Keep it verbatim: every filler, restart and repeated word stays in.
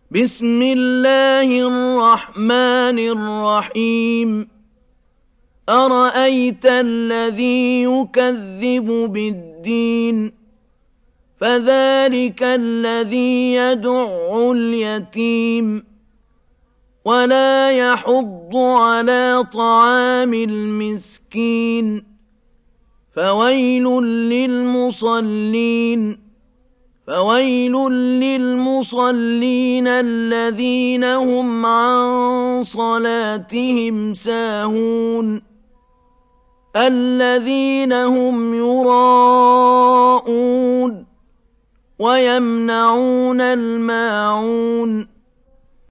بسم الله الرحمن الرحيم أرأيت الذي يكذب بالدين فذلك الذي يدع اليتيم ولا يحض على طعام المسكين فويل للمصلين فويل للمصلين الذين هم عن صلاتهم ساهون الذين هم يراءون ويمنعون الماعون